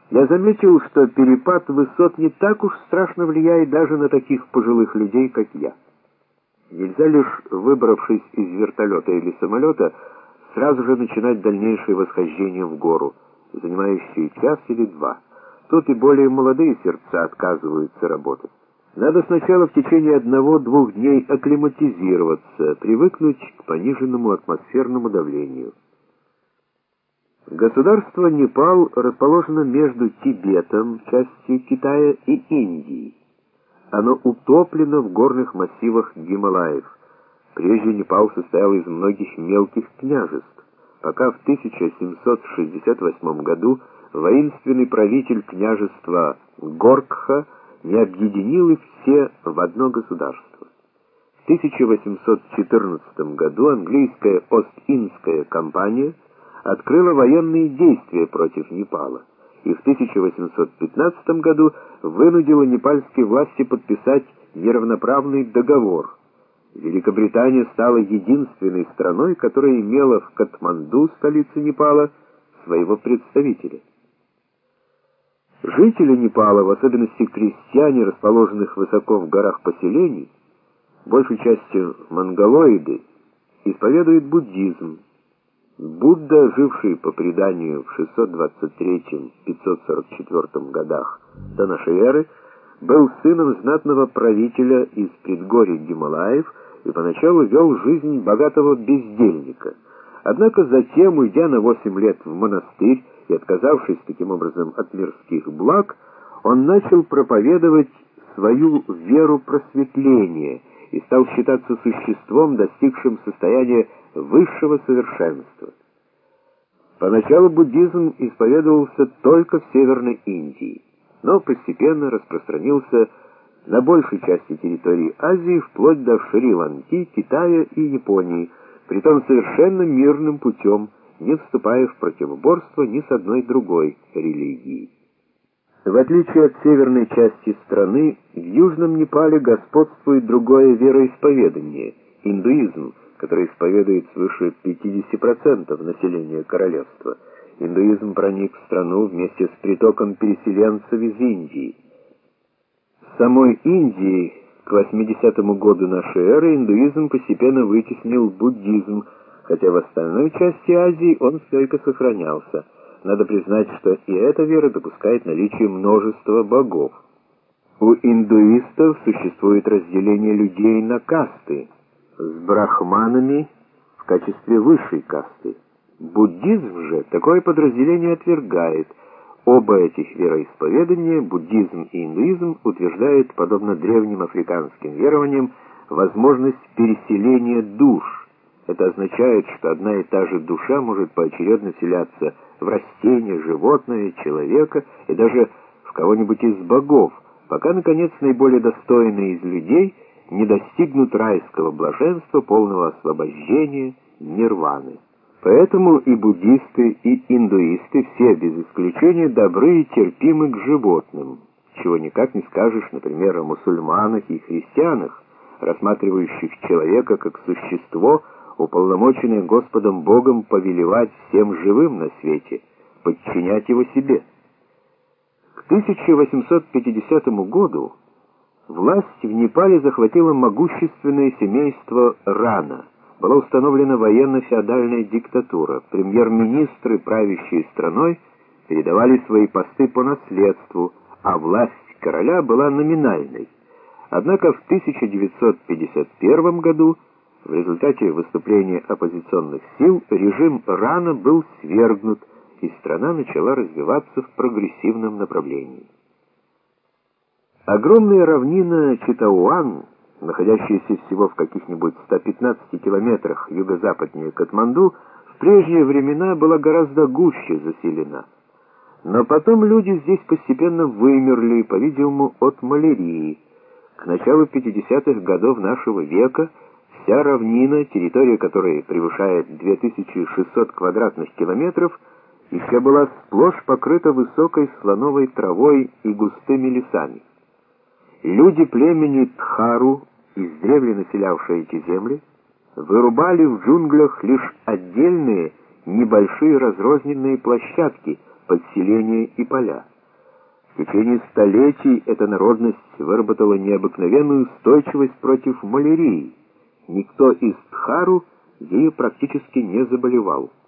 Я заметил, что перепад высот не так уж страшно влияет даже на таких пожилых людей, как я. Нельзя лишь, выбравшись из вертолета или самолета, сразу же начинать дальнейшее восхождение в гору, занимающее час или два. Тут и более молодые сердца отказываются работать. Надо сначала в течение 1-2 дней акклиматизироваться, привыкнуть к пониженному атмосферному давлению. Государство Непал расположено между Тибетом, частью Китая, и Индией. Оно утоплено в горных массивах Гималаев. Прежде Непал состоял из многих мелких княжеств, пока в 1768 году воинственный правитель княжества Горкха не объединил их все в одно государство. В 1814 году английская Ост-Индская компания открыла военные действия против Непала и в 1815 году вынудила непальские власти подписать неравноправный договор. Великобритания стала единственной страной, которая имела в Катманду, столице Непала, своего представителя. Жители Непала, в особенности крестьяне, расположенных высоко в горах поселений, большей частью монголоиды, исповедуют буддизм. Будда, живший по преданию в 623-544 годах до нашей эры, был сыном знатного правителя из предгорий Гималаев и поначалу вел жизнь богатого бездельника. Однако затем, уйдя на 8 лет в монастырь и отказавшись таким образом от мирских благ, он начал проповедовать свою веру просветления и стал считаться существом, достигшим состояния высшего совершенства. Поначалу буддизм исповедовался только в Северной Индии, но постепенно распространился на большей части территории Азии, вплоть до Шри-Ланки, Китая и Японии, притом совершенно мирным путем, не вступая в противоборство ни с одной другой религией. В отличие от северной части страны, в Южном Непале господствует другое вероисповедание – индуизм, который исповедует свыше 50% населения королевства. Индуизм проник в страну вместе с притоком переселенцев из Индии. В самой Индии к 80-му году нашей эры индуизм постепенно вытеснил буддизм, хотя в остальной части Азии он стойко сохранялся. Надо признать, что и эта вера допускает наличие множества богов. У индуистов существует разделение людей на касты, с брахманами в качестве высшей касты. Буддизм же такое подразделение отвергает. Оба этих вероисповедания, буддизм и индуизм, утверждают, подобно древним африканским верованиям, возможность переселения душ. Это означает, что одна и та же душа может поочередно вселяться в растение, животное, человека и даже в кого-нибудь из богов, пока, наконец, наиболее достойные из людей не достигнут райского блаженства, полного освобождения, нирваны. Поэтому и буддисты, и индуисты все без исключения добры и терпимы к животным, чего никак не скажешь, например, о мусульманах и христианах, рассматривающих человека как существо, уполномоченное Господом Богом повелевать всем живым на свете, подчинять его себе. К 1850 году власть в Непале захватило могущественное семейство Рана. Была установлена военно-феодальная диктатура. Премьер-министры, правящие страной, передавали свои посты по наследству, а власть короля была номинальной. Однако в 1951 году в результате выступления оппозиционных сил режим Рана был свергнут, и страна начала развиваться в прогрессивном направлении. Огромная равнина Читауан, находящаяся всего в каких-нибудь 115 километрах юго-западнее Катманду, в прежние времена была гораздо гуще заселена. Но потом люди здесь постепенно вымерли, по-видимому, от малярии. К началу 50-х годов нашего века вся равнина, территория которой превышает 2600 квадратных километров, еще была сплошь покрыта высокой слоновой травой и густыми лесами. Люди племени Тхару, издревле населявшие эти земли, вырубали в джунглях лишь отдельные небольшие разрозненные площадки, подселения и поля. В течение столетий эта народность выработала необыкновенную устойчивость против малярии. Никто из Тхару ею практически не заболевал.